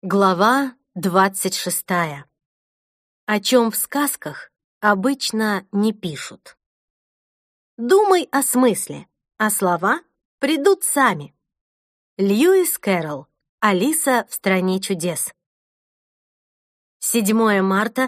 Глава 26. О чем в сказках обычно не пишут. Думай о смысле, а слова придут сами. Льюис Кэрролл. Алиса в стране чудес. 7 марта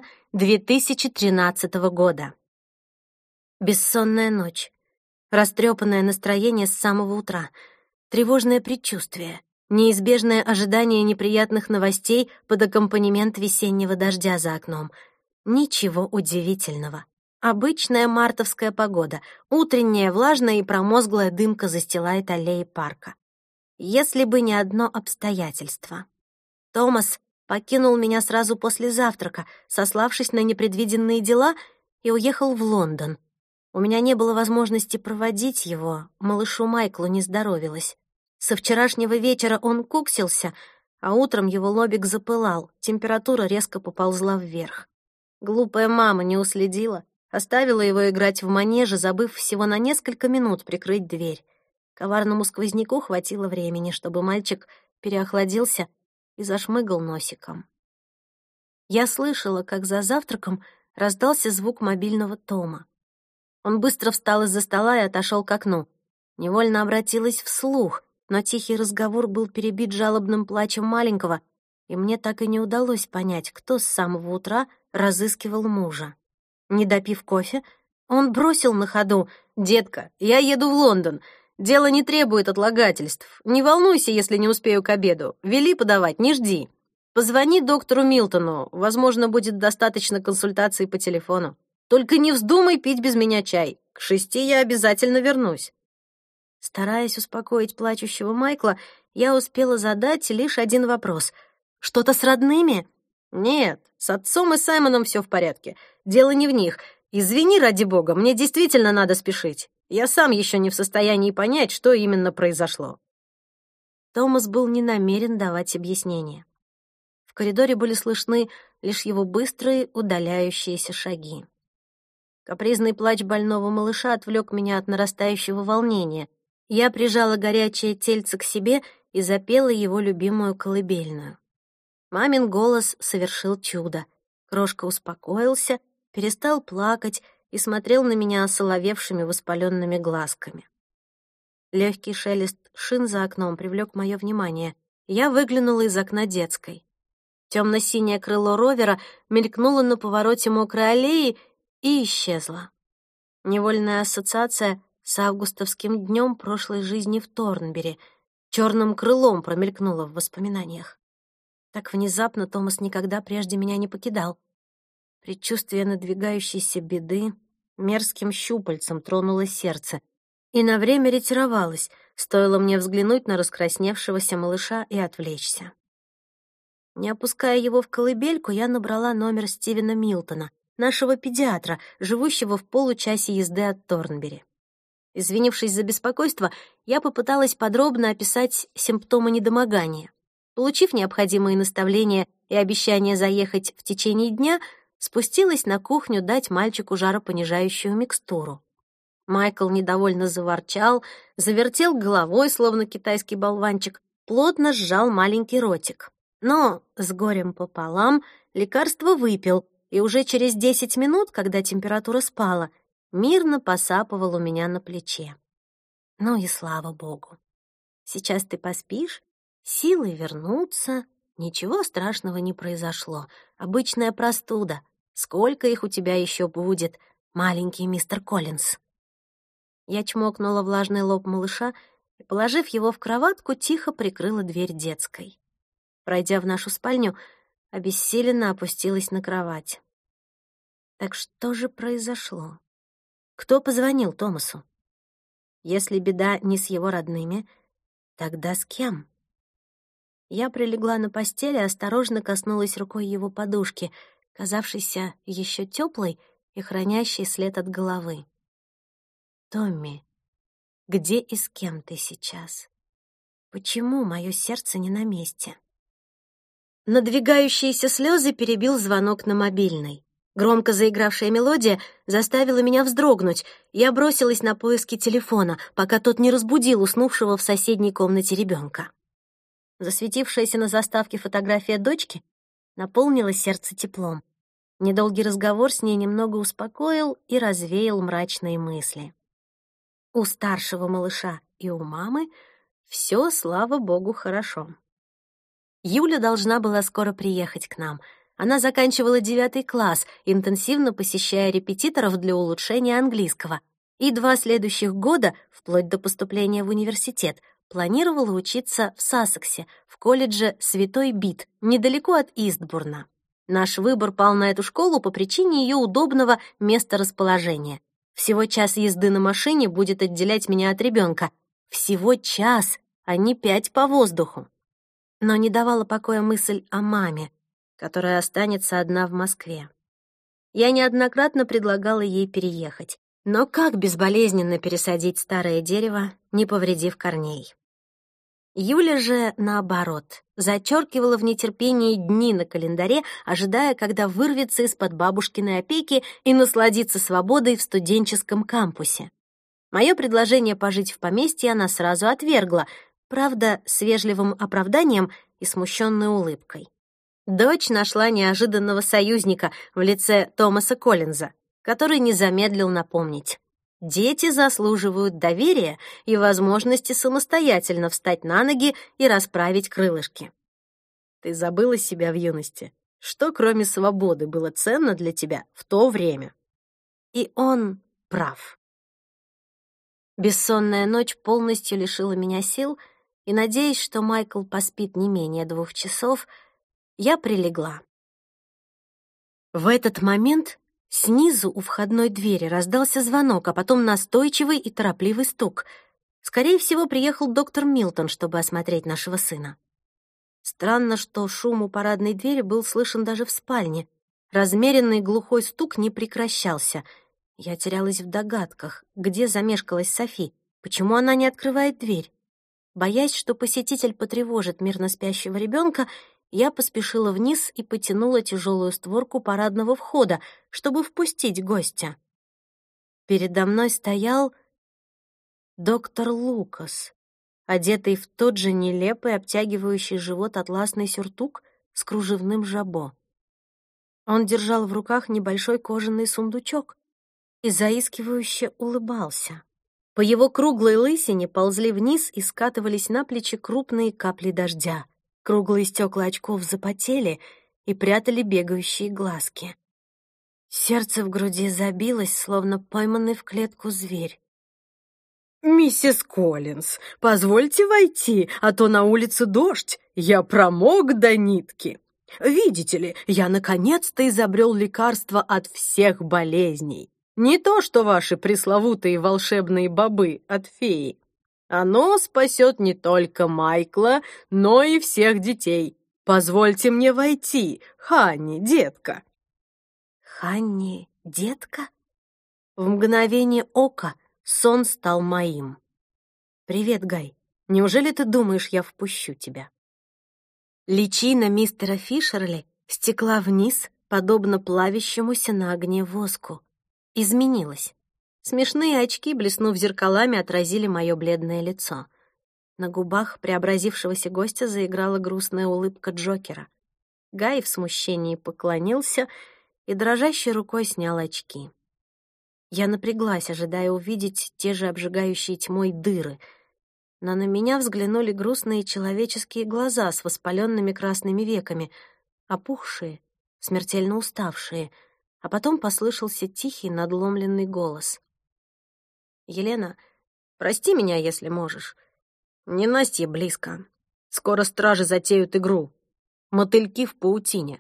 2013 года. Бессонная ночь. Растрепанное настроение с самого утра. Тревожное предчувствие. Неизбежное ожидание неприятных новостей под аккомпанемент весеннего дождя за окном. Ничего удивительного. Обычная мартовская погода. Утренняя, влажная и промозглая дымка застилает аллеи парка. Если бы не одно обстоятельство. Томас покинул меня сразу после завтрака, сославшись на непредвиденные дела, и уехал в Лондон. У меня не было возможности проводить его, малышу Майклу не здоровилось. Со вчерашнего вечера он куксился, а утром его лобик запылал, температура резко поползла вверх. Глупая мама не уследила, оставила его играть в манеже, забыв всего на несколько минут прикрыть дверь. Коварному сквозняку хватило времени, чтобы мальчик переохладился и зашмыгал носиком. Я слышала, как за завтраком раздался звук мобильного Тома. Он быстро встал из-за стола и отошел к окну. Невольно обратилась вслух, но тихий разговор был перебит жалобным плачем маленького, и мне так и не удалось понять, кто с самого утра разыскивал мужа. Не допив кофе, он бросил на ходу: «Детка, я еду в Лондон. Дело не требует отлагательств. Не волнуйся, если не успею к обеду. Вели подавать, не жди. Позвони доктору Милтону, возможно, будет достаточно консультаций по телефону. Только не вздумай пить без меня чай. К 6 я обязательно вернусь». Стараясь успокоить плачущего Майкла, я успела задать лишь один вопрос. «Что-то с родными?» «Нет, с отцом и Саймоном все в порядке. Дело не в них. Извини, ради бога, мне действительно надо спешить. Я сам еще не в состоянии понять, что именно произошло». Томас был не намерен давать объяснения. В коридоре были слышны лишь его быстрые удаляющиеся шаги. Капризный плач больного малыша отвлек меня от нарастающего волнения. Я прижала горячее тельце к себе и запела его любимую колыбельную. Мамин голос совершил чудо. Крошка успокоился, перестал плакать и смотрел на меня осоловевшими воспаленными глазками. Легкий шелест шин за окном привлек мое внимание. Я выглянула из окна детской. Темно-синее крыло ровера мелькнуло на повороте мокрой аллеи и исчезла. Невольная ассоциация с августовским днем прошлой жизни в Торнбери черным крылом промелькнула в воспоминаниях. Так внезапно Томас никогда прежде меня не покидал. Предчувствие надвигающейся беды мерзким щупальцем тронуло сердце и на время ретировалось, стоило мне взглянуть на раскрасневшегося малыша и отвлечься. Не опуская его в колыбельку, я набрала номер Стивена Милтона, нашего педиатра, живущего в получасе езды от Торнбери. Извинившись за беспокойство, я попыталась подробно описать симптомы недомогания. Получив необходимые наставления и обещание заехать в течение дня, спустилась на кухню дать мальчику жаропонижающую микстуру. Майкл недовольно заворчал, завертел головой, словно китайский болванчик, плотно сжал маленький ротик. Но с горем пополам лекарство выпил, и уже через 10 минут, когда температура спала, мирно посапывал у меня на плече. Ну и слава богу. Сейчас ты поспишь, силы вернутся, ничего страшного не произошло. Обычная простуда. Сколько их у тебя еще будет, маленький мистер Коллинз? Я чмокнула влажный лоб малыша и, положив его в кроватку, тихо прикрыла дверь детской. Пройдя в нашу спальню, обессиленно опустилась на кровать. Так что же произошло? Кто позвонил Томасу? Если беда не с его родными, тогда с кем? Я прилегла на постели и осторожно коснулась рукой его подушки, казавшейся еще теплой и хранящей след от головы. «Томми, где и с кем ты сейчас? Почему мое сердце не на месте?» Надвигающиеся слезы перебил звонок на мобильный. Громко заигравшая мелодия заставила меня вздрогнуть. Я бросилась на поиски телефона, пока тот не разбудил уснувшего в соседней комнате ребенка. Засветившаяся на заставке фотография дочки наполнила сердце теплом. Недолгий разговор с ней немного успокоил и развеял мрачные мысли. У старшего малыша и у мамы все, слава богу, хорошо. Юля должна была скоро приехать к нам. Она заканчивала 9 класс, интенсивно посещая репетиторов для улучшения английского, и 2 следующих года, вплоть до поступления в университет, планировала учиться в Сассексе, в колледже Святой Бит, недалеко от Истбурна. Наш выбор пал на эту школу по причине ее удобного месторасположения. Всего час езды на машине будет отделять меня от ребенка. Всего час, а не 5 по воздуху. Но не давала покоя мысль о маме, которая останется одна в Москве. Я неоднократно предлагала ей переехать. Но как безболезненно пересадить старое дерево, не повредив корней? Юля же, наоборот, зачеркивала в нетерпении дни на календаре, ожидая, когда вырвется из-под бабушкиной опеки и насладится свободой в студенческом кампусе. Мое предложение пожить в поместье она сразу отвергла, правда, с вежливым оправданием и смущенной улыбкой. Дочь нашла неожиданного союзника в лице Томаса Коллинза, который не замедлил напомнить: дети заслуживают доверия и возможности самостоятельно встать на ноги и расправить крылышки. Ты забыла себя в юности. Что, кроме свободы, было ценно для тебя в то время? И он прав. Бессонная ночь полностью лишила меня сил, и, надеясь, что Майкл поспит не менее 2 часов, я прилегла. В этот момент снизу у входной двери раздался звонок, а потом настойчивый и торопливый стук. Скорее всего, приехал доктор Милтон, чтобы осмотреть нашего сына. Странно, что шум у парадной двери был слышен даже в спальне. Размеренный глухой стук не прекращался. Я терялась в догадках, где замешкалась Софи, почему она не открывает дверь. Боясь, что посетитель потревожит мирно спящего ребенка, я поспешила вниз и потянула тяжелую створку парадного входа, чтобы впустить гостя. Передо мной стоял доктор Лукас, одетый в тот же нелепый обтягивающий живот атласный сюртук с кружевным жабо. Он держал в руках небольшой кожаный сундучок и заискивающе улыбался. По его круглой лысине ползли вниз и скатывались на плечи крупные капли дождя. Круглые стекла очков запотели и прятали бегающие глазки. Сердце в груди забилось, словно пойманный в клетку зверь. «Миссис Коллинз, позвольте войти, а то на улице дождь, я промок до нитки. Видите ли, я наконец-то изобрел лекарство от всех болезней. Не то, что ваши пресловутые волшебные бобы от феи. Оно спасет не только Майкла, но и всех детей. Позвольте мне войти, Ханни, детка». Ханни, детка? В мгновение ока сон стал моим. «Привет, Гай. Неужели ты думаешь, я впущу тебя?» Личина мистера Фишерли стекла вниз, подобно плавящемуся на огне воску. Изменилась. Смешные очки, блеснув зеркалами, отразили мое бледное лицо. На губах преобразившегося гостя заиграла грустная улыбка Джокера. Гай в смущении поклонился и дрожащей рукой снял очки. Я напряглась, ожидая увидеть те же обжигающие тьмой дыры, но на меня взглянули грустные человеческие глаза с воспаленными красными веками, опухшие, смертельно уставшие, а потом послышался тихий надломленный голос. «Елена, прости меня, если можешь. Не Настя близко. Скоро стражи затеют игру. Мотыльки в паутине».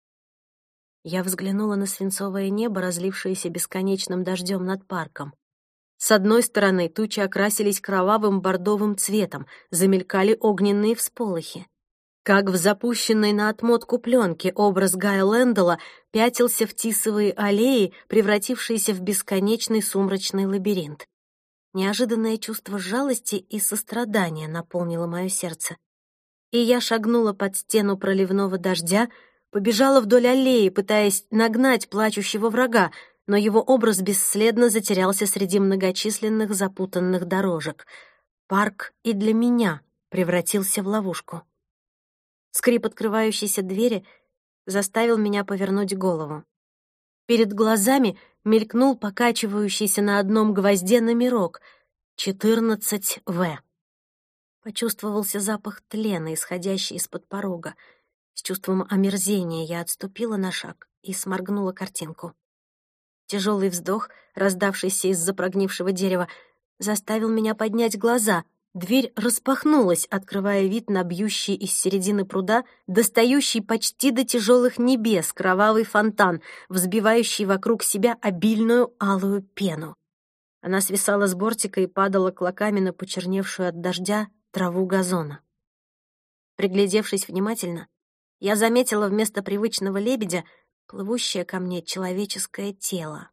Я взглянула на свинцовое небо, разлившееся бесконечным дождем над парком. С одной стороны тучи окрасились кровавым бордовым цветом, замелькали огненные всполохи. Как в запущенной на отмотку пленке образ Гая Лэндала пятился в тисовые аллеи, превратившиеся в бесконечный сумрачный лабиринт. Неожиданное чувство жалости и сострадания наполнило мое сердце. И я шагнула под стену проливного дождя, побежала вдоль аллеи, пытаясь нагнать плачущего врага, но его образ бесследно затерялся среди многочисленных запутанных дорожек. Парк и для меня превратился в ловушку. Скрип открывающейся двери заставил меня повернуть голову. Перед глазами мелькнул покачивающийся на одном гвозде номерок — 14В. Почувствовался запах тлена, исходящий из-под порога. С чувством омерзения я отступила на шаг и сморгнула картинку. Тяжелый вздох, раздавшийся из-за прогнившего дерева, заставил меня поднять глаза. Дверь распахнулась, открывая вид на бьющий из середины пруда, достающий почти до тяжелых небес кровавый фонтан, взбивающий вокруг себя обильную алую пену. Она свисала с бортика и падала клоками на почерневшую от дождя траву газона. Приглядевшись внимательно, я заметила вместо привычного лебедя плывущее ко мне человеческое тело.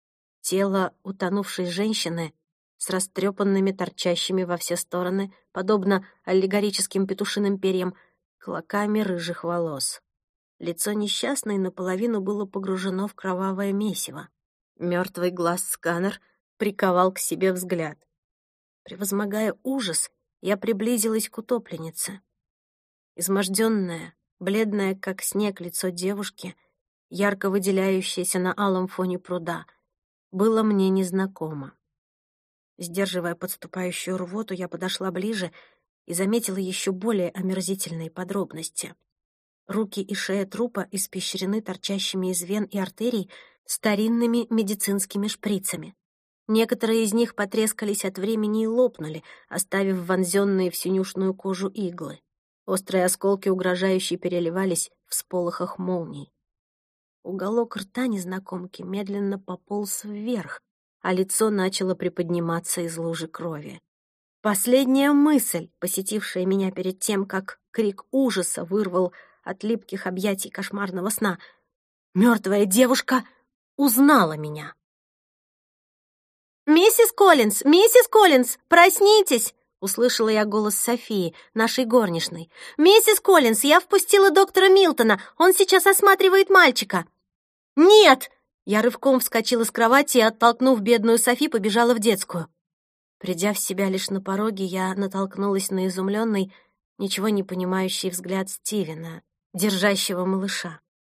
Тело утонувшей женщины с растрепанными, торчащими во все стороны, подобно аллегорическим петушиным перьям, клоками рыжих волос. Лицо несчастной наполовину было погружено в кровавое месиво. Мертвый глаз-сканер приковал к себе взгляд. Превозмогая ужас, я приблизилась к утопленнице. Изможденное, бледное, как снег, лицо девушки, ярко выделяющееся на алом фоне пруда, было мне незнакомо. Сдерживая подступающую рвоту, я подошла ближе и заметила еще более омерзительные подробности. Руки и шея трупа испещрены торчащими из вен и артерий старинными медицинскими шприцами. Некоторые из них потрескались от времени и лопнули, оставив вонзенные в синюшную кожу иглы. Острые осколки угрожающе переливались в всполохах молний. Уголок рта незнакомки медленно пополз вверх, а лицо начало приподниматься из лужи крови. Последняя мысль, посетившая меня перед тем, как крик ужаса вырвал от липких объятий кошмарного сна. Мертвая девушка узнала меня. «Миссис Коллинз, проснитесь!» — услышала я голос Софии, нашей горничной. «Миссис Коллинз, я впустила доктора Милтона, он сейчас осматривает мальчика». «Нет!» Я рывком вскочила с кровати и, оттолкнув бедную Софи, побежала в детскую. Придя в себя лишь на пороге, я натолкнулась на изумленный, ничего не понимающий взгляд Стивена, держащего малыша.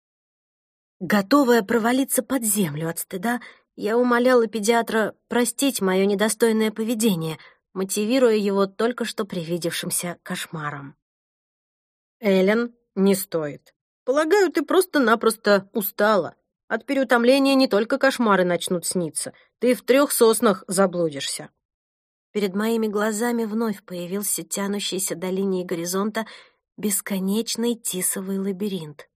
Готовая провалиться под землю от стыда, я умоляла педиатра простить мое недостойное поведение, мотивируя его только что привидевшимся кошмаром. «Эллен, не стоит. Полагаю, ты просто-напросто устала. От переутомления не только кошмары начнут сниться. Ты в 3 соснах заблудишься». Перед моими глазами вновь появился тянущийся до линии горизонта бесконечный тисовый лабиринт.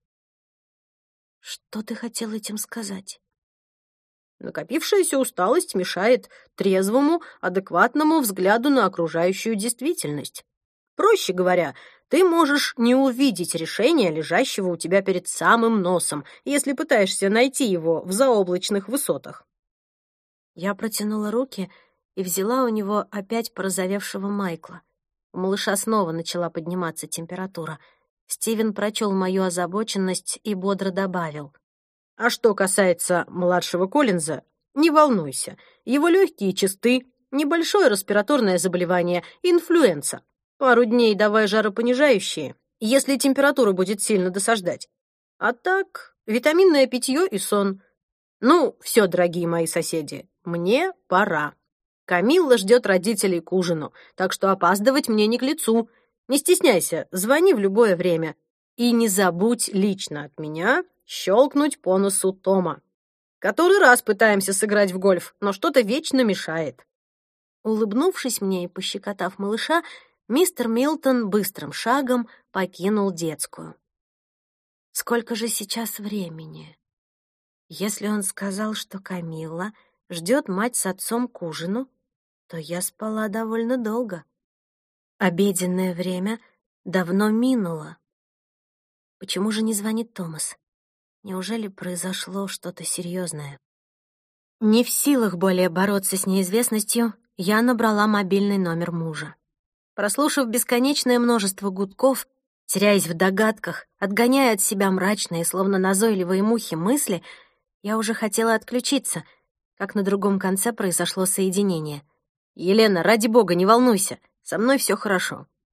Что ты хотел этим сказать? Накопившаяся усталость мешает трезвому, адекватному взгляду на окружающую действительность. Проще говоря, ты можешь не увидеть решения, лежащего у тебя перед самым носом, если пытаешься найти его в заоблачных высотах. Я протянула руки и взяла у него опять порозовевшего Майкла. У малыша снова начала подниматься температура. Стивен прочел мою озабоченность и бодро добавил. А что касается младшего Коллинза, не волнуйся, его легкие чисты, небольшое респираторное заболевание, инфлюенса. Пару дней давай жаропонижающие, если температура будет сильно досаждать. А так, витаминное питье и сон. Ну, все, дорогие мои соседи, мне пора. Камилла ждет родителей к ужину, так что опаздывать мне не к лицу. Не стесняйся, звони в любое время. И не забудь лично от меня щелкнуть по носу Тома. Который раз пытаемся сыграть в гольф, но что-то вечно мешает. Улыбнувшись мне и пощекотав малыша, мистер Милтон быстрым шагом покинул детскую. Сколько же сейчас времени? Если он сказал, что Камилла ждет мать с отцом к ужину, то я спала довольно долго. Обеденное время давно минуло. Почему же не звонит Томас? Неужели произошло что-то серьезное? Не в силах более бороться с неизвестностью, я набрала мобильный номер мужа. Прослушав бесконечное множество гудков, теряясь в догадках, отгоняя от себя мрачные, словно назойливые мухи, мысли, я уже хотела отключиться, как на другом конце произошло соединение. «Елена, ради бога, не волнуйся, со мной все хорошо».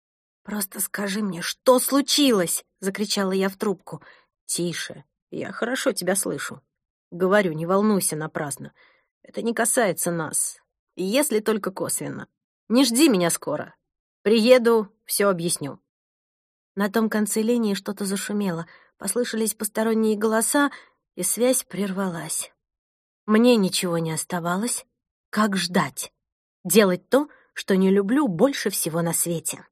«Просто скажи мне, что случилось?» — закричала я в трубку. «Тише, я хорошо тебя слышу. Говорю, не волнуйся напрасно. Это не касается нас, если только косвенно. Не жди меня скоро. Приеду, все объясню». На том конце линии что-то зашумело, послышались посторонние голоса, и связь прервалась. Мне ничего не оставалось, как ждать, делать то, что не люблю больше всего на свете.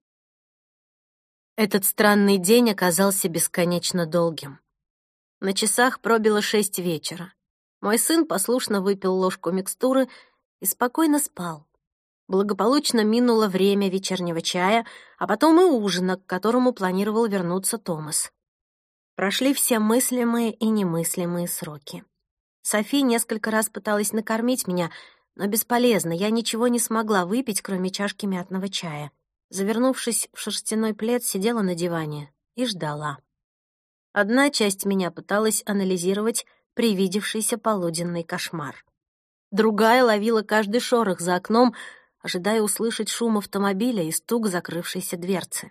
Этот странный день оказался бесконечно долгим. На часах пробило 6 вечера. Мой сын послушно выпил ложку микстуры и спокойно спал. Благополучно минуло время вечернего чая, а потом и ужина, к которому планировал вернуться Томас. Прошли все мыслимые и немыслимые сроки. Софи несколько раз пыталась накормить меня, но бесполезно, я ничего не смогла выпить, кроме чашки мятного чая. Завернувшись в шерстяной плед, сидела на диване и ждала. Одна часть меня пыталась анализировать привидевшийся полуденный кошмар. Другая ловила каждый шорох за окном, ожидая услышать шум автомобиля и стук закрывшейся дверцы.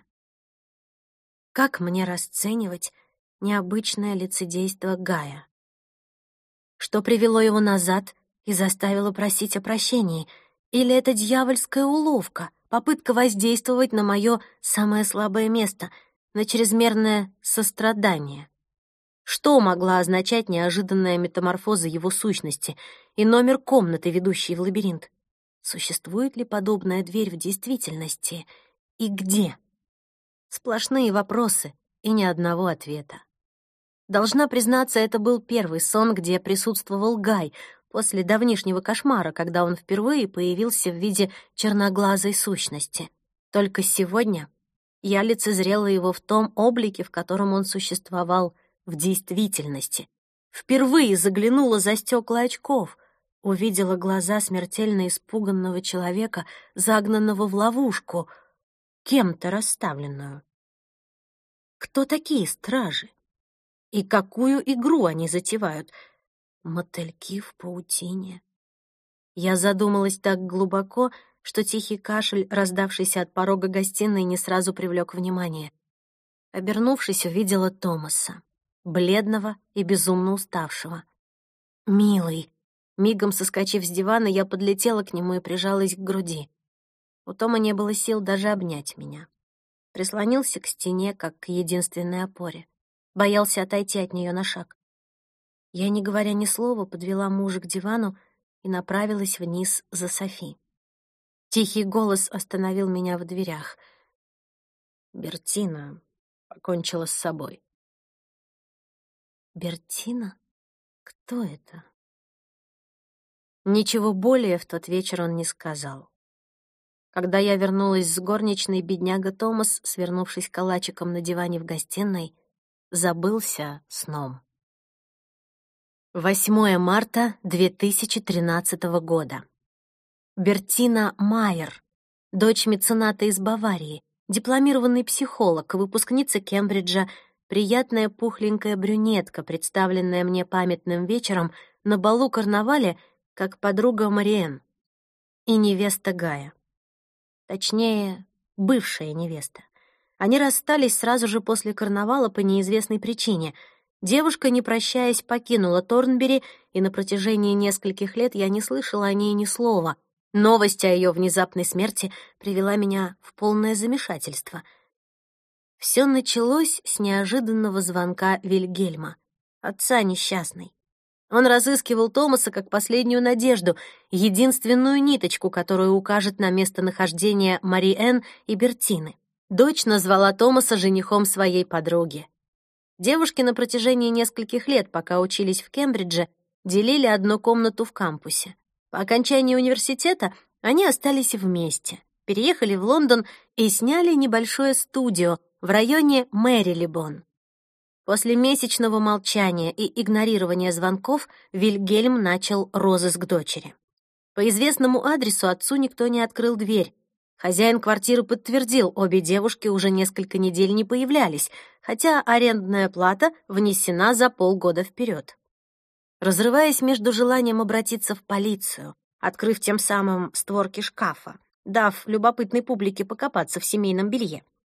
Как мне расценивать необычное лицедейство Гая? Что привело его назад и заставило просить о прощении? Или это дьявольская уловка, попытка воздействовать на мое самое слабое место, на чрезмерное сострадание? Что могла означать неожиданная метаморфоза его сущности и номер комнаты, ведущей в лабиринт? Существует ли подобная дверь в действительности? И где? Сплошные вопросы и ни одного ответа. Должна признаться, это был первый сон, где присутствовал Гай после давнишнего кошмара, когда он впервые появился в виде черноглазой сущности. Только сегодня я лицезрела его в том облике, в котором он существовал в действительности. Впервые заглянула за стекла очков, увидела глаза смертельно испуганного человека, загнанного в ловушку, кем-то расставленную. Кто такие стражи? И какую игру они затевают? Мотыльки в паутине. Я задумалась так глубоко, что тихий кашель, раздавшийся от порога гостиной, не сразу привлек внимание. Обернувшись, увидела Томаса, бледного и безумно уставшего. «Милый!» Мигом соскочив с дивана, я подлетела к нему и прижалась к груди. У Тома не было сил даже обнять меня. Прислонился к стене, как к единственной опоре. Боялся отойти от нее на шаг. Я, не говоря ни слова, подвела мужа к дивану и направилась вниз за Софи. Тихий голос остановил меня в дверях. Бертина покончила с собой. Бертина? Кто это? Ничего более в тот вечер он не сказал. Когда я вернулась с горничной, бедняга Томас, свернувшись калачиком на диване в гостиной, забылся сном. 8 марта 2013 года. Бертина Майер, дочь мецената из Баварии, дипломированный психолог, выпускница Кембриджа, приятная пухленькая брюнетка, представленная мне памятным вечером на балу-карнавале как подруга Мариэн, и невеста Гая. Точнее, бывшая невеста. Они расстались сразу же после карнавала по неизвестной причине. Девушка, не прощаясь, покинула Торнбери, и на протяжении нескольких лет я не слышала о ней ни слова. Новость о ее внезапной смерти привела меня в полное замешательство. Все началось с неожиданного звонка Вильгельма, отца несчастной. Он разыскивал Томаса как последнюю надежду, единственную ниточку, которая укажет на местонахождение Мариэн и Бертины. Дочь назвала Томаса женихом своей подруги. Девушки на протяжении нескольких лет, пока учились в Кембридже, делили одну комнату в кампусе. По окончании университета они остались вместе, переехали в Лондон и сняли небольшое студио в районе Мэрилибон. После месячного молчания и игнорирования звонков Вильгельм начал розыск дочери. По известному адресу отцу никто не открыл дверь. Хозяин квартиры подтвердил, обе девушки уже несколько недель не появлялись, хотя арендная плата внесена за полгода вперед. Разрываясь между желанием обратиться в полицию, открыв тем самым створки шкафа, дав любопытной публике покопаться в семейном белье,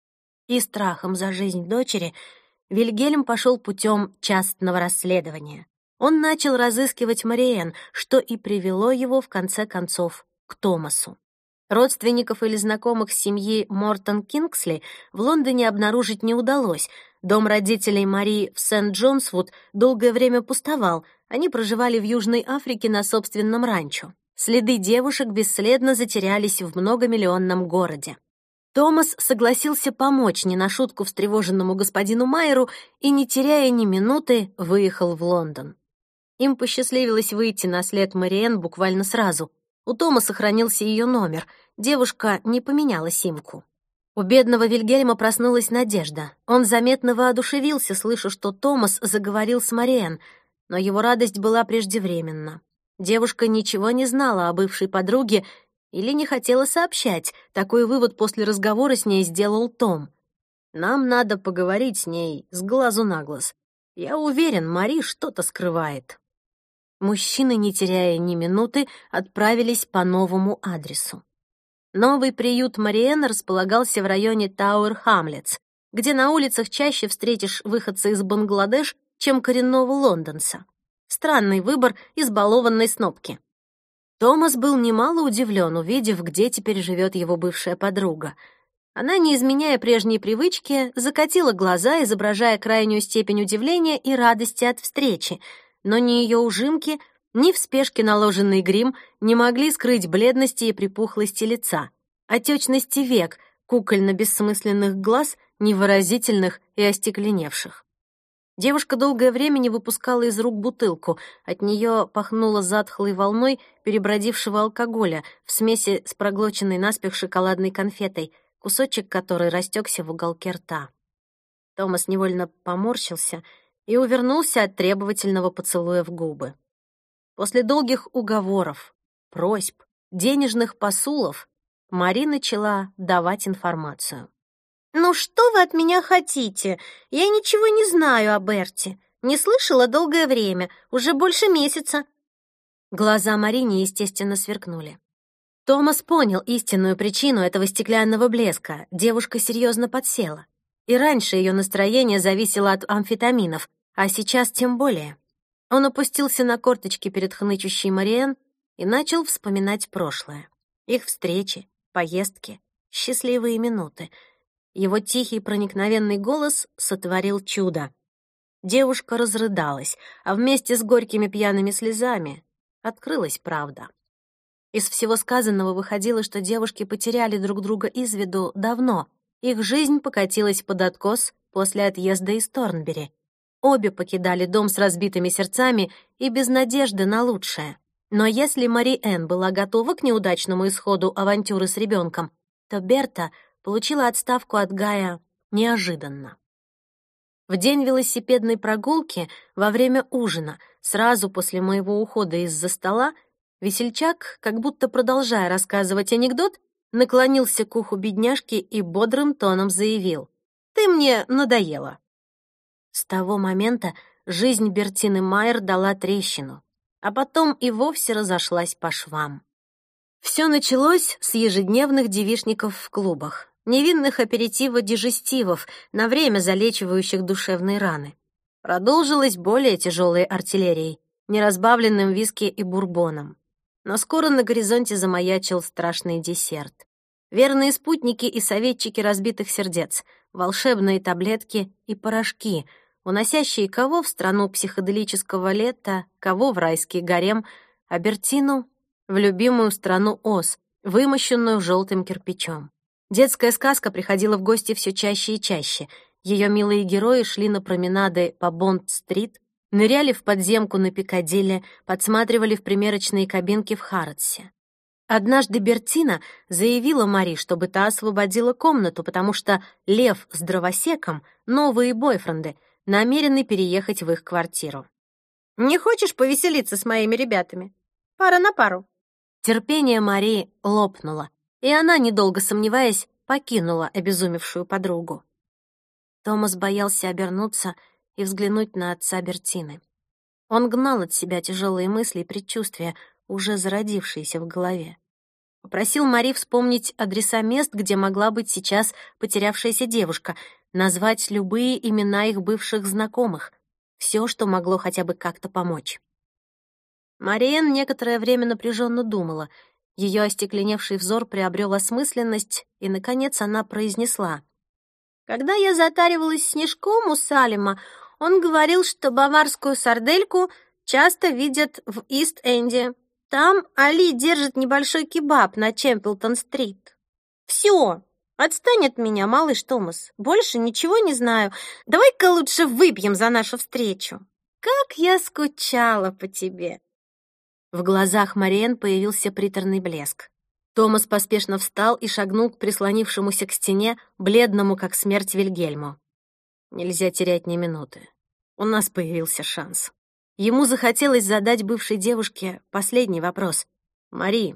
и страхом за жизнь дочери, Вильгельм пошел путем частного расследования. Он начал разыскивать Мариэн, что и привело его, в конце концов, к Томасу. Родственников или знакомых семьи Мортон Кингсли в Лондоне обнаружить не удалось. Дом родителей Мари в Сент-Джонсвуд долгое время пустовал, они проживали в Южной Африке на собственном ранчо. Следы девушек бесследно затерялись в многомиллионном городе. Томас согласился помочь не на шутку встревоженному господину Майеру и, не теряя ни минуты, выехал в Лондон. Им посчастливилось выйти на след Мариэн буквально сразу. У Тома сохранился ее номер. Девушка не поменяла симку. У бедного Вильгельма проснулась надежда. Он заметно воодушевился, слыша, что Томас заговорил с Мариэн, но его радость была преждевременна. Девушка ничего не знала о бывшей подруге или не хотела сообщать. Такой вывод после разговора с ней сделал Том. «Нам надо поговорить с ней с глазу на глаз. Я уверен, Мари что-то скрывает». Мужчины, не теряя ни минуты, отправились по новому адресу. Новый приют Мариэн располагался в районе Тауэр-Хамлетс, где на улицах чаще встретишь выходца из Бангладеш, чем коренного лондонца. Странный выбор избалованной снобки. Томас был немало удивлен, увидев, где теперь живет его бывшая подруга. Она, не изменяя прежней привычки, закатила глаза, изображая крайнюю степень удивления и радости от встречи, но ни ее ужимки, ни в спешке наложенный грим не могли скрыть бледности и припухлости лица, отечности век, кукольно-бессмысленных глаз, невыразительных и остекленевших. Девушка долгое время не выпускала из рук бутылку, от нее пахнуло затхлой волной перебродившего алкоголя в смеси с проглоченной наспех шоколадной конфетой, кусочек которой растекся в уголке рта. Томас невольно поморщился и увернулся от требовательного поцелуя в губы. После долгих уговоров, просьб, денежных посулов Мари начала давать информацию. «Ну что вы от меня хотите? Я ничего не знаю о Берти. Не слышала долгое время, уже больше месяца». Глаза Мари неестественно сверкнули. Томас понял истинную причину этого стеклянного блеска. Девушка серьезно подсела. И раньше ее настроение зависело от амфетаминов, а сейчас тем более. Он опустился на корточки перед хнычущей Мариэн и начал вспоминать прошлое. Их встречи, поездки, счастливые минуты. Его тихий проникновенный голос сотворил чудо. Девушка разрыдалась, а вместе с горькими пьяными слезами открылась правда. Из всего сказанного выходило, что девушки потеряли друг друга из виду давно. Их жизнь покатилась под откос после отъезда из Торнбери. Обе покидали дом с разбитыми сердцами и без надежды на лучшее. Но если Мариэн была готова к неудачному исходу авантюры с ребенком, то Берта получила отставку от Гая неожиданно. В день велосипедной прогулки, во время ужина, сразу после моего ухода из-за стола, весельчак, как будто продолжая рассказывать анекдот, наклонился к уху бедняжки и бодрым тоном заявил: «Ты мне надоела». С того момента жизнь Бертины Майер дала трещину, а потом и вовсе разошлась по швам. Все началось с ежедневных девичников в клубах, невинных аперитиво-дижестивов, на время залечивающих душевные раны. Продолжилось более тяжелой артиллерией, неразбавленным виски и бурбоном. Но скоро на горизонте замаячил страшный десерт. Верные спутники и советчики разбитых сердец, волшебные таблетки и порошки, уносящие кого в страну психоделического лета, кого в райский гарем, а Бертину — в любимую страну Оз, вымощенную желтым кирпичом. Детская сказка приходила в гости все чаще и чаще. Ее милые герои шли на променады по Бонд-стрит, ныряли в подземку на Пикадилли, подсматривали в примерочные кабинки в Харротсе. Однажды Бертина заявила Мари, чтобы та освободила комнату, потому что Лев с Дровосеком, новые бойфренды, намерены переехать в их квартиру. «Не хочешь повеселиться с моими ребятами? Пара на пару». Терпение Мари лопнуло, и она, недолго сомневаясь, покинула обезумевшую подругу. Томас боялся обернуться и взглянуть на отца Бертины. Он гнал от себя тяжелые мысли и предчувствия, уже зародившиеся в голове. Попросил Мари вспомнить адреса мест, где могла быть сейчас потерявшаяся девушка, назвать любые имена их бывших знакомых. Все, что могло хотя бы как-то помочь. Мариэн некоторое время напряженно думала. Ее остекленевший взор приобрел осмысленность, и, наконец, она произнесла. «Когда я затаривалась снежком у Салема, он говорил, что баварскую сардельку часто видят в Ист-Энде. Там Али держит небольшой кебаб на Чемпилтон-стрит. Все, отстань от меня, малыш Томас. Больше ничего не знаю. Давай-ка лучше выпьем за нашу встречу. Как я скучала по тебе». В глазах Мариэн появился приторный блеск. Томас поспешно встал и шагнул к прислонившемуся к стене, бледному, как смерть, Вильгельму. Нельзя терять ни минуты. У нас появился шанс. Ему захотелось задать бывшей девушке последний вопрос. «Мари,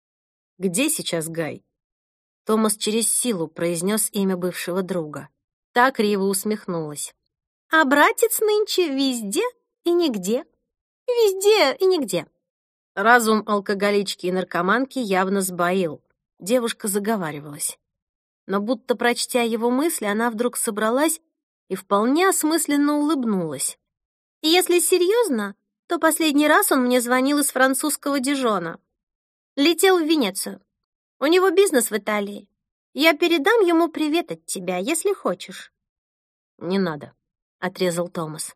где сейчас Гай?» Томас через силу произнес имя бывшего друга. Та криво усмехнулась. «А братец нынче везде и нигде. Везде и нигде». Разум алкоголички и наркоманки явно сбоил. Девушка заговаривалась. Но будто прочтя его мысли, она вдруг собралась и вполне осмысленно улыбнулась. «Если серьезно, то последний раз он мне звонил из французского Дижона. Летел в Венецию. У него бизнес в Италии. Я передам ему привет от тебя, если хочешь». «Не надо», — отрезал Томас.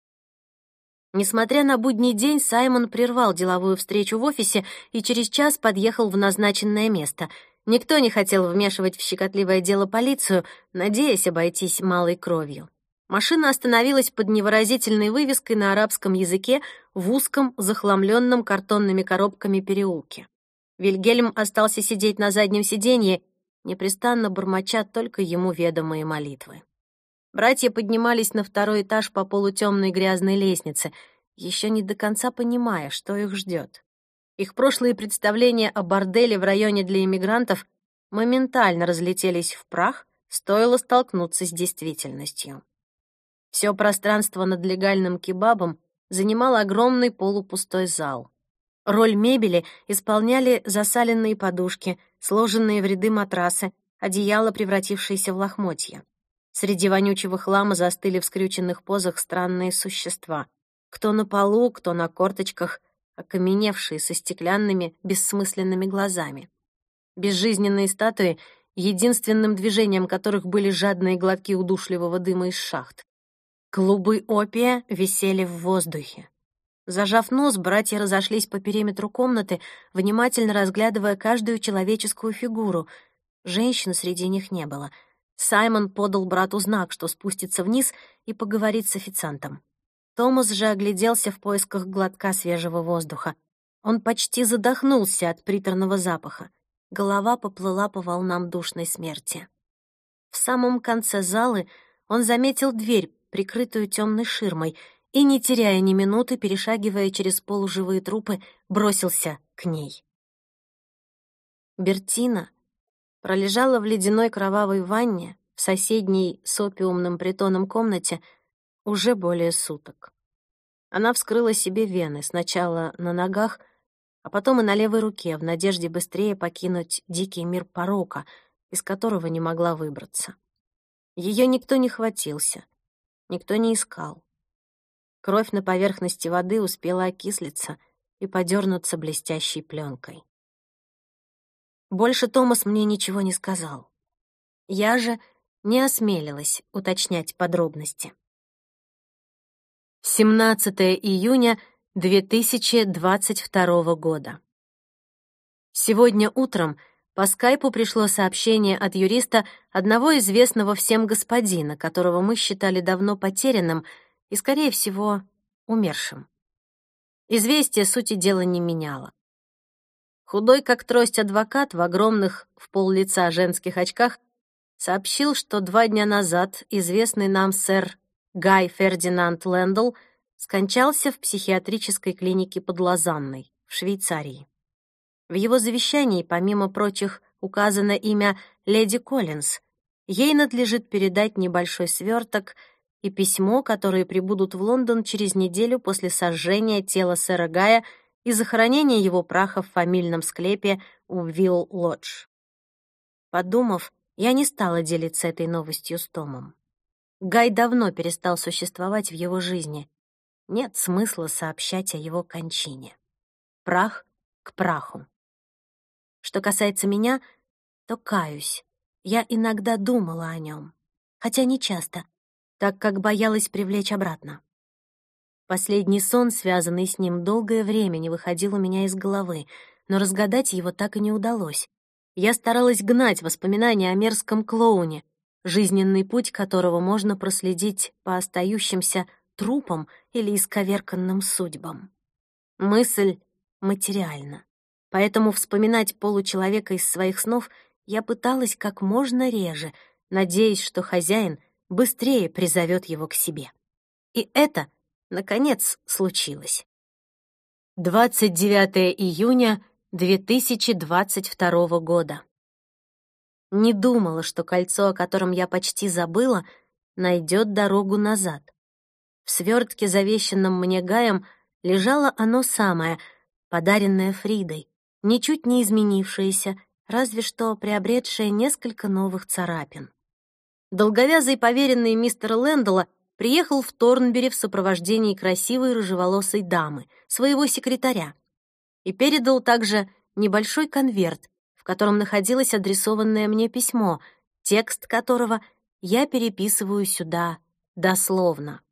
Несмотря на будний день, Саймон прервал деловую встречу в офисе и через час подъехал в назначенное место. Никто не хотел вмешивать в щекотливое дело полицию, надеясь обойтись малой кровью. Машина остановилась под невыразительной вывеской на арабском языке в узком, захламленном картонными коробками переулке. Вильгельм остался сидеть на заднем сиденье, непрестанно бормоча только ему ведомые молитвы. Братья поднимались на второй этаж по полутемной грязной лестнице, еще не до конца понимая, что их ждет. Их прошлые представления о борделе в районе для иммигрантов моментально разлетелись в прах, стоило столкнуться с действительностью. Все пространство над легальным кебабом занимал огромный полупустой зал. Роль мебели исполняли засаленные подушки, сложенные в ряды матрасы, одеяла, превратившиеся в лохмотья. Среди вонючего хлама застыли в скрюченных позах странные существа. Кто на полу, кто на корточках, окаменевшие со стеклянными, бессмысленными глазами. Безжизненные статуи, единственным движением которых были жадные глотки удушливого дыма из шахт. Клубы опия висели в воздухе. Зажав нос, братья разошлись по периметру комнаты, внимательно разглядывая каждую человеческую фигуру. Женщин среди них не было. Саймон подал брату знак, что спустится вниз и поговорит с официантом. Томас же огляделся в поисках глотка свежего воздуха. Он почти задохнулся от приторного запаха. Голова поплыла по волнам душной смерти. В самом конце залы он заметил дверь, прикрытую темной ширмой, и, не теряя ни минуты, перешагивая через полуживые трупы, бросился к ней. Бертина пролежала в ледяной кровавой ванне в соседней с опиумным притоном комнате уже более суток. Она вскрыла себе вены сначала на ногах, а потом и на левой руке, в надежде быстрее покинуть дикий мир порока, из которого не могла выбраться. Ее никто не хватился, никто не искал. Кровь на поверхности воды успела окислиться и подернуться блестящей пленкой. Больше Томас мне ничего не сказал. Я же не осмелилась уточнять подробности. 17 июня 2022 года. Сегодня утром по скайпу пришло сообщение от юриста одного известного всем господина, которого мы считали давно потерянным и, скорее всего, умершим. Известие сути дела не меняло. Худой, как трость, адвокат в огромных в пол-лица женских очках сообщил, что 2 дня назад известный нам сэр Гай Фердинанд Лэндл скончался в психиатрической клинике под Лозанной, в Швейцарии. В его завещании, помимо прочих, указано имя леди Коллинс. Ей надлежит передать небольшой сверток и письмо, которые прибудут в Лондон через неделю после сожжения тела сэра Гая и захоронения его праха в фамильном склепе Уилл-Лодж. Подумав, я не стала делиться этой новостью с Томом. Гай давно перестал существовать в его жизни. Нет смысла сообщать о его кончине. Прах к праху. Что касается меня, то каюсь. Я иногда думала о нем, хотя не часто, так как боялась привлечь обратно. Последний сон, связанный с ним, долгое время не выходил у меня из головы, но разгадать его так и не удалось. Я старалась гнать воспоминания о мерзком клоуне, жизненный путь которого можно проследить по остающимся трупам или исковерканным судьбам. Мысль материальна, поэтому вспоминать получеловека из своих снов я пыталась как можно реже, надеясь, что хозяин быстрее призовет его к себе. И это, наконец, случилось. 29 июня 2022 года. Не думала, что кольцо, о котором я почти забыла, найдет дорогу назад. В свертке, завещанном мне Гаем, лежало оно самое, подаренное Фридой, ничуть не изменившееся, разве что приобретшее несколько новых царапин. Долговязый поверенный мистера Лэндалла приехал в Торнбери в сопровождении красивой рыжеволосой дамы, своего секретаря, и передал также небольшой конверт, в котором находилось адресованное мне письмо, текст которого я переписываю сюда дословно.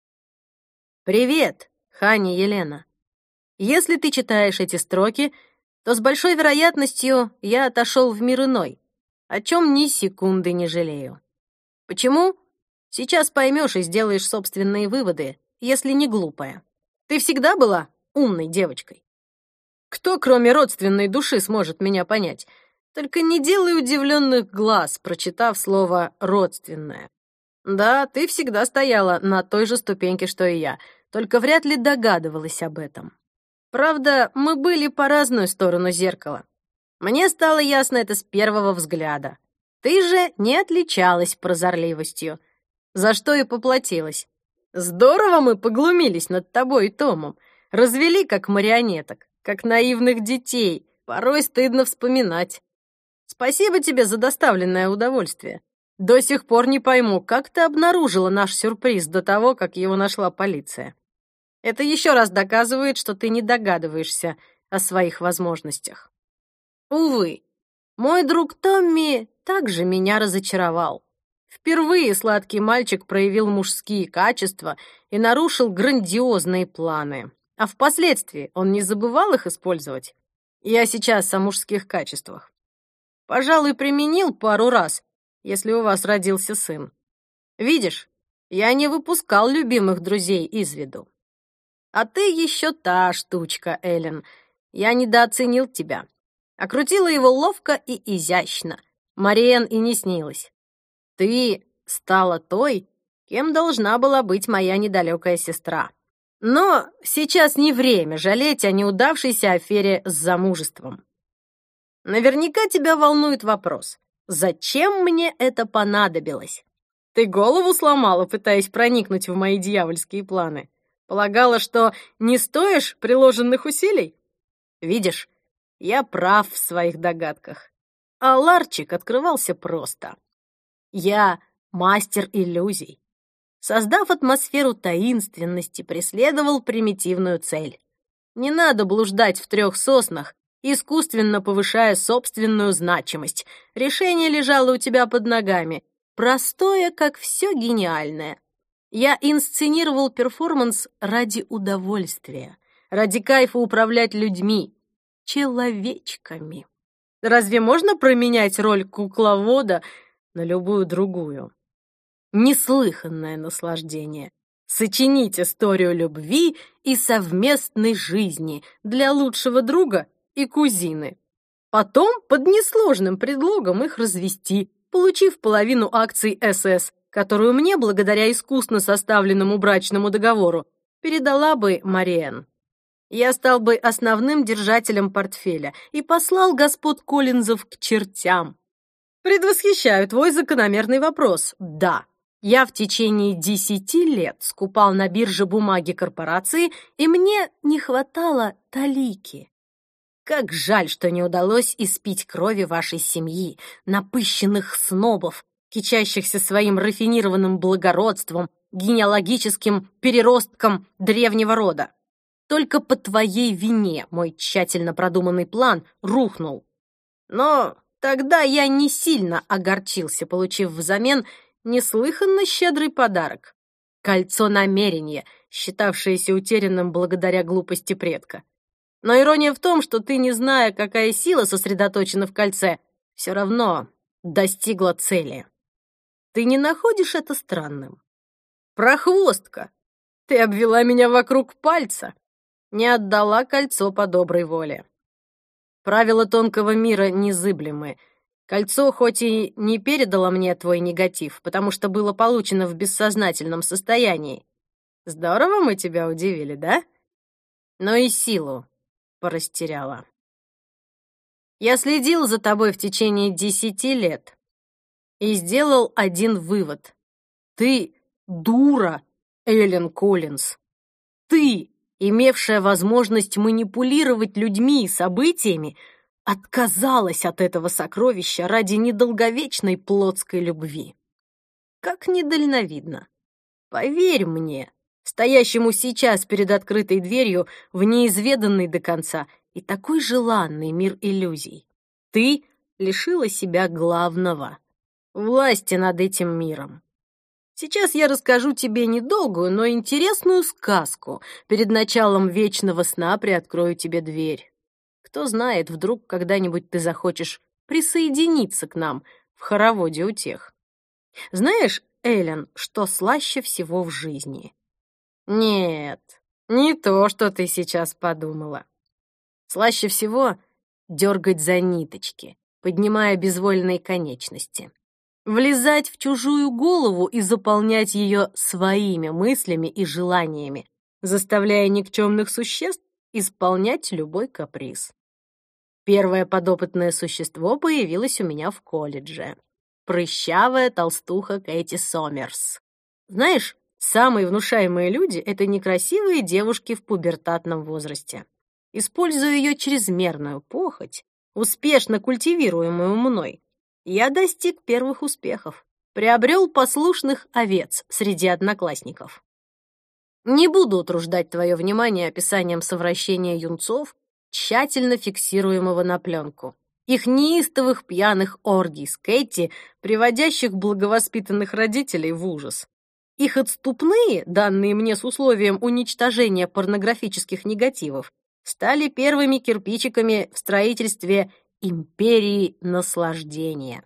«Привет, Ханни Елена. Если ты читаешь эти строки, то с большой вероятностью я отошел в мир иной, о чем ни секунды не жалею. Почему? Сейчас поймешь и сделаешь собственные выводы, если не глупая. Ты всегда была умной девочкой. Кто, кроме родственной души, сможет меня понять? Только не делай удивленных глаз, прочитав слово «родственная». Да, ты всегда стояла на той же ступеньке, что и я, только вряд ли догадывалась об этом. Правда, мы были по разную сторону зеркала. Мне стало ясно это с первого взгляда. Ты же не отличалась прозорливостью, за что и поплатилась. Здорово мы поглумились над тобой и Томом, развели как марионеток, как наивных детей, порой стыдно вспоминать. Спасибо тебе за доставленное удовольствие. До сих пор не пойму, как ты обнаружила наш сюрприз до того, как его нашла полиция. Это еще раз доказывает, что ты не догадываешься о своих возможностях. Увы, мой друг Томми также меня разочаровал. Впервые сладкий мальчик проявил мужские качества и нарушил грандиозные планы. А впоследствии он не забывал их использовать. Я сейчас о мужских качествах. Пожалуй, применил пару раз, если у вас родился сын. Видишь, я не выпускал любимых друзей из виду. А ты еще та штучка, Эллен. Я недооценил тебя. Окрутила его ловко и изящно. Мариэн и не снилась. Ты стала той, кем должна была быть моя недалекая сестра. Но сейчас не время жалеть о неудавшейся афере с замужеством. Наверняка тебя волнует вопрос: зачем мне это понадобилось? Ты голову сломала, пытаясь проникнуть в мои дьявольские планы? Полагала, что не стоишь приложенных усилий? Видишь, я прав в своих догадках. А ларчик открывался просто. Я мастер иллюзий. Создав атмосферу таинственности, преследовал примитивную цель. Не надо блуждать в 3 соснах, искусственно повышая собственную значимость. Решение лежало у тебя под ногами. Простое, как все гениальное. Я инсценировал перформанс ради удовольствия, ради кайфа управлять людьми, человечками. Разве можно променять роль кукловода на любую другую? Неслыханное наслаждение. Сочинить историю любви и совместной жизни для лучшего друга и кузины. Потом под несложным предлогом их развести, получив половину акций СС, которую мне, благодаря искусно составленному брачному договору, передала бы Мариэн. Я стал бы основным держателем портфеля и послал господ Коллинзов к чертям. Предвосхищаю твой закономерный вопрос. Да, я в течение 10 лет скупал на бирже бумаги корпорации, и мне не хватало талики. Как жаль, что не удалось испить крови вашей семьи, напыщенных снобов, кичащихся своим рафинированным благородством, генеалогическим переростком древнего рода. Только по твоей вине мой тщательно продуманный план рухнул. Но тогда я не сильно огорчился, получив взамен неслыханно щедрый подарок. Кольцо намерения, считавшееся утерянным благодаря глупости предка. Но ирония в том, что ты, не зная, какая сила сосредоточена в кольце, все равно достигла цели. Ты не находишь это странным? Прохвостка, ты обвела меня вокруг пальца, не отдала кольцо по доброй воле. Правила тонкого мира незыблемы. Кольцо хоть и не передало мне твой негатив, потому что было получено в бессознательном состоянии. Здорово мы тебя удивили, да? Но и силу порастеряла. Я следил за тобой в течение 10 лет и сделал один вывод. Ты дура, Эллен Коллинз. Ты, имевшая возможность манипулировать людьми и событиями, отказалась от этого сокровища ради недолговечной плотской любви. Как недальновидно. Поверь мне, стоящему сейчас перед открытой дверью в неизведанный до конца и такой желанный мир иллюзий. Ты лишила себя главного — власти над этим миром. Сейчас я расскажу тебе недолгую, но интересную сказку. Перед началом вечного сна приоткрою тебе дверь. Кто знает, вдруг когда-нибудь ты захочешь присоединиться к нам в хороводе утех. Знаешь, Эллен, что слаще всего в жизни? Нет, не то, что ты сейчас подумала. Слаще всего дергать за ниточки, поднимая безвольные конечности. Влезать в чужую голову и заполнять ее своими мыслями и желаниями, заставляя никчемных существ исполнять любой каприз. Первое подопытное существо появилось у меня в колледже. Прыщавая толстуха Кэти Сомерс. Знаешь, самые внушаемые люди — это некрасивые девушки в пубертатном возрасте. Используя ее чрезмерную похоть, успешно культивируемую мной, я достиг первых успехов, приобрел послушных овец среди одноклассников. Не буду утруждать твое внимание описанием совращения юнцов, тщательно фиксируемого на пленку, их неистовых пьяных оргий с Кэти, приводящих благовоспитанных родителей в ужас. Их отступные, данные мне с условием уничтожения порнографических негативов, стали первыми кирпичиками в строительстве империи наслаждения.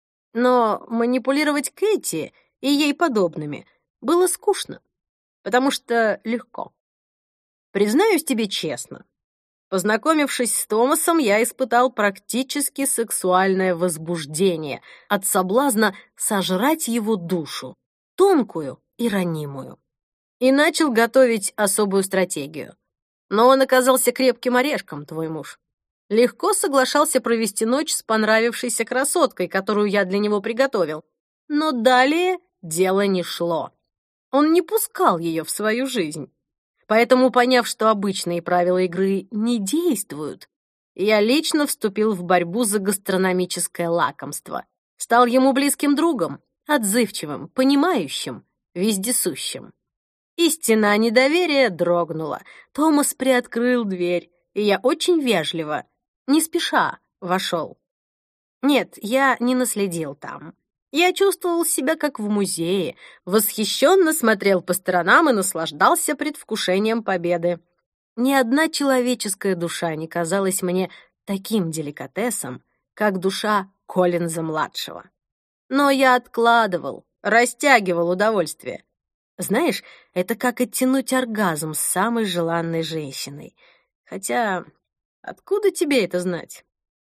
Но манипулировать Кэти и ей подобными было скучно, потому что легко. Признаюсь тебе честно, познакомившись с Томасом, я испытал практически сексуальное возбуждение от соблазна сожрать его душу, тонкую и ранимую, и начал готовить особую стратегию. Но он оказался крепким орешком, твой муж. Легко соглашался провести ночь с понравившейся красоткой, которую я для него приготовил. Но далее дело не шло. Он не пускал ее в свою жизнь. Поэтому, поняв, что обычные правила игры не действуют, я лично вступил в борьбу за гастрономическое лакомство. Стал ему близким другом, отзывчивым, понимающим, вездесущим. И стена недоверия дрогнула. Томас приоткрыл дверь, и я очень вежливо, не спеша, вошел. Нет, я не наследил там. Я чувствовал себя как в музее, восхищенно смотрел по сторонам и наслаждался предвкушением победы. Ни одна человеческая душа не казалась мне таким деликатесом, как душа Коллинза-младшего. Но я откладывал, растягивал удовольствие. Знаешь, это как оттянуть оргазм с самой желанной женщиной. Хотя, откуда тебе это знать?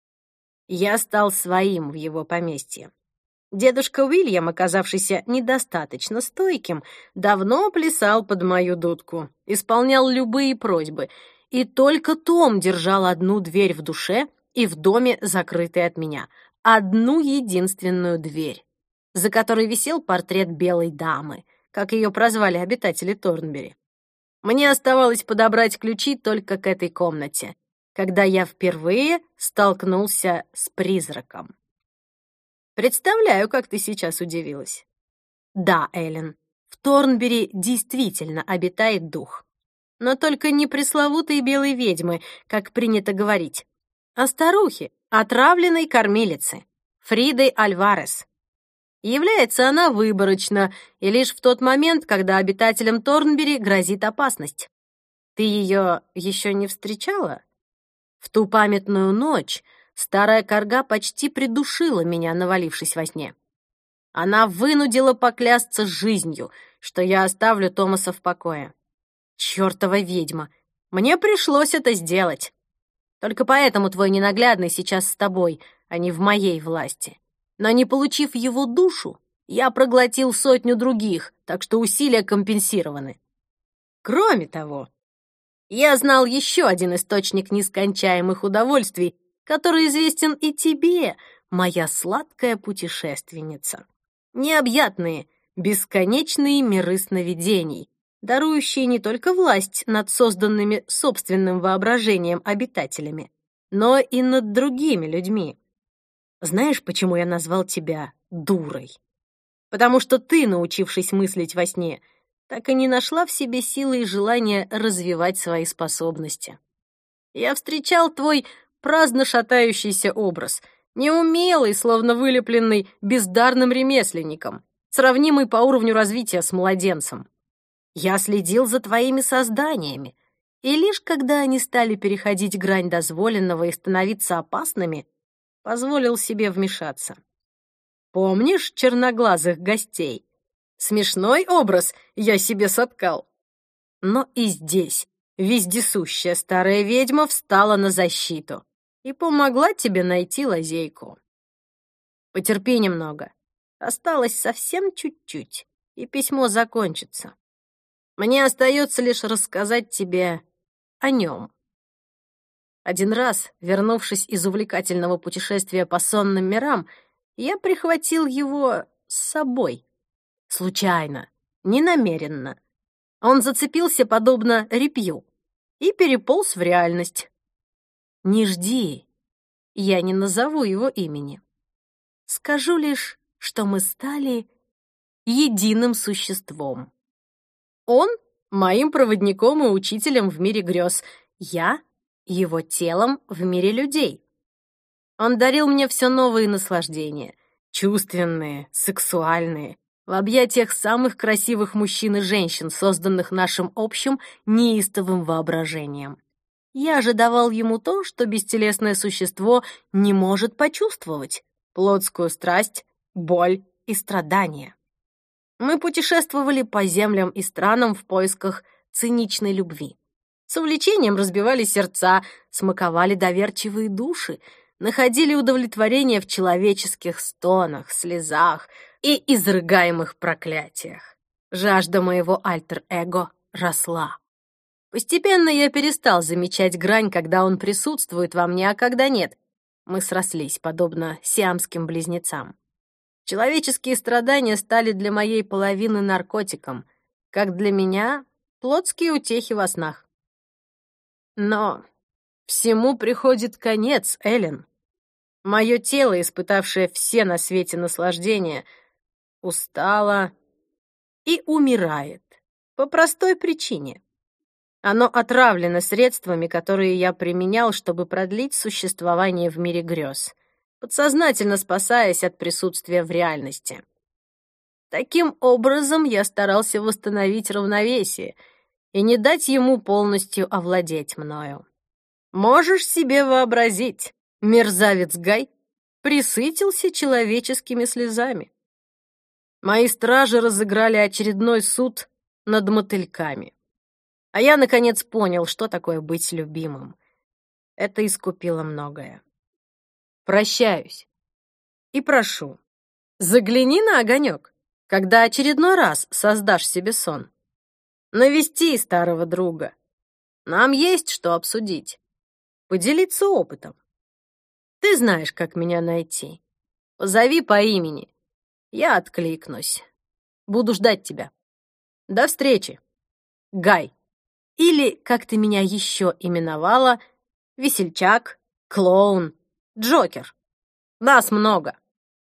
Я стал своим в его поместье. Дедушка Уильям, оказавшийся недостаточно стойким, давно плясал под мою дудку, исполнял любые просьбы, и только Том держал одну дверь в душе и в доме, закрытой от меня. Одну единственную дверь, за которой висел портрет белой дамы, как ее прозвали обитатели Торнбери. Мне оставалось подобрать ключи только к этой комнате. когда я впервые столкнулся с призраком. Представляю, как ты сейчас удивилась. Да, Эллен, в Торнбери действительно обитает дух. Но только не пресловутой белой ведьмы, как принято говорить, а старухи, отравленной кормилицы, Фриды Альварес. Является она выборочно и лишь в тот момент, когда обитателям Торнбери грозит опасность. Ты ее еще не встречала? В ту памятную ночь старая корга почти придушила меня, навалившись во сне. Она вынудила поклясться жизнью, что я оставлю Томаса в покое. Чёртова ведьма! Мне пришлось это сделать. Только поэтому твой ненаглядный сейчас с тобой, а не в моей власти. Но не получив его душу, я проглотил 100 других, так что усилия компенсированы. Кроме того, я знал еще один источник нескончаемых удовольствий, который известен и тебе, моя сладкая путешественница. Необъятные, бесконечные миры сновидений, дарующие не только власть над созданными собственным воображением обитателями, но и над другими людьми. Знаешь, почему я назвал тебя дурой? Потому что ты, научившись мыслить во сне, так и не нашла в себе силы и желания развивать свои способности. Я встречал твой праздно шатающийся образ, неумелый, словно вылепленный бездарным ремесленником, сравнимый по уровню развития с младенцем. Я следил за твоими созданиями, и лишь когда они стали переходить грань дозволенного и становиться опасными, позволил себе вмешаться. Помнишь черноглазых гостей? Смешной образ я себе соткал. Но и здесь вездесущая старая ведьма встала на защиту и помогла тебе найти лазейку. Потерпи немного. Осталось совсем чуть-чуть, и письмо закончится. Мне остается лишь рассказать тебе о нем. Один раз, вернувшись из увлекательного путешествия по сонным мирам, я прихватил его с собой. Случайно, ненамеренно. Он зацепился, подобно репью, и переполз в реальность. Не жди, я не назову его имени. Скажу лишь, что мы стали единым существом. Он — моим проводником и учителем в мире грез, я — его телом в мире людей. Он дарил мне все новые наслаждения, чувственные, сексуальные, в объятиях самых красивых мужчин и женщин, созданных нашим общим неистовым воображением. Я же давал ему то, что бестелесное существо не может почувствовать — плотскую страсть, боль и страдания. Мы путешествовали по землям и странам в поисках циничной любви. С увлечением разбивали сердца, смаковали доверчивые души, находили удовлетворение в человеческих стонах, слезах и изрыгаемых проклятиях. Жажда моего альтер-эго росла. Постепенно я перестал замечать грань, когда он присутствует во мне, а когда нет. Мы срослись, подобно сиамским близнецам. Человеческие страдания стали для моей половины наркотиком, как для меня плотские утехи во снах. Но всему приходит конец, Эллен. Мое тело, испытавшее все на свете наслаждения, устало и умирает по простой причине. Оно отравлено средствами, которые я применял, чтобы продлить существование в мире грез, подсознательно спасаясь от присутствия в реальности. Таким образом, я старался восстановить равновесие и не дать ему полностью овладеть мною. Можешь себе вообразить, мерзавец Гай пресытился человеческими слезами. Мои стражи разыграли очередной суд над мотыльками. А я, наконец, понял, что такое быть любимым. Это искупило многое. Прощаюсь. И прошу, загляни на огонек, когда очередной раз создашь себе сон. Навести старого друга. Нам есть что обсудить. Поделиться опытом. Ты знаешь, как меня найти. Позови по имени. Я откликнусь. Буду ждать тебя. До встречи, Гай. Или, как ты меня еще именовала, Весельчак, клоун, Джокер. Нас много.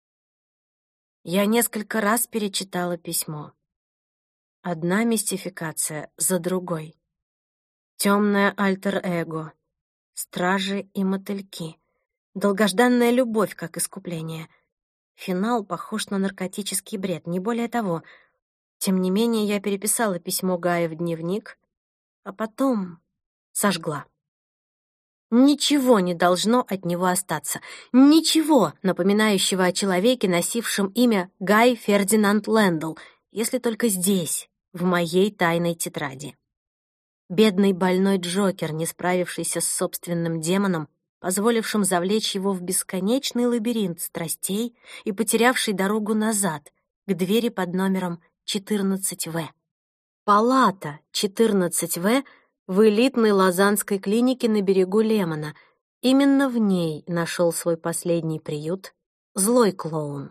Я несколько раз перечитала письмо. Одна мистификация за другой. Темное альтер-эго, стражи и мотыльки, долгожданная любовь как искупление. Финал похож на наркотический бред, не более того. Тем не менее, я переписала письмо Гая в дневник, а потом сожгла. Ничего не должно от него остаться. Ничего, напоминающего о человеке, носившем имя Гай Фердинанд Лэндл, если только здесь, в моей тайной тетради. Бедный больной Джокер, не справившийся с собственным демоном, позволившим завлечь его в бесконечный лабиринт страстей и потерявший дорогу назад, к двери под номером 14В. Палата 14В в элитной лозаннской клинике на берегу Лемана. Именно в ней нашел свой последний приют злой клоун.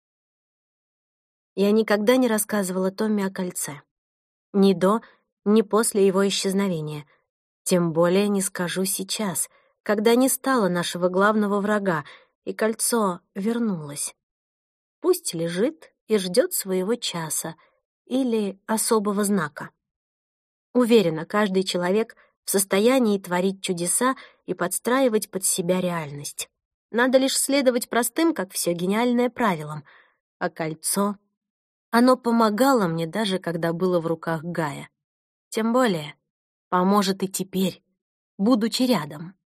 Я никогда не рассказывала Томми о кольце. Ни до, ни после его исчезновения. Тем более не скажу сейчас, когда не стало нашего главного врага, и кольцо вернулось. Пусть лежит и ждет своего часа или особого знака. Уверена, каждый человек в состоянии творить чудеса и подстраивать под себя реальность. Надо лишь следовать простым, как все, гениальное правилам. А кольцо... Оно помогало мне даже, когда было в руках Гая. Тем более, поможет и теперь, будучи рядом.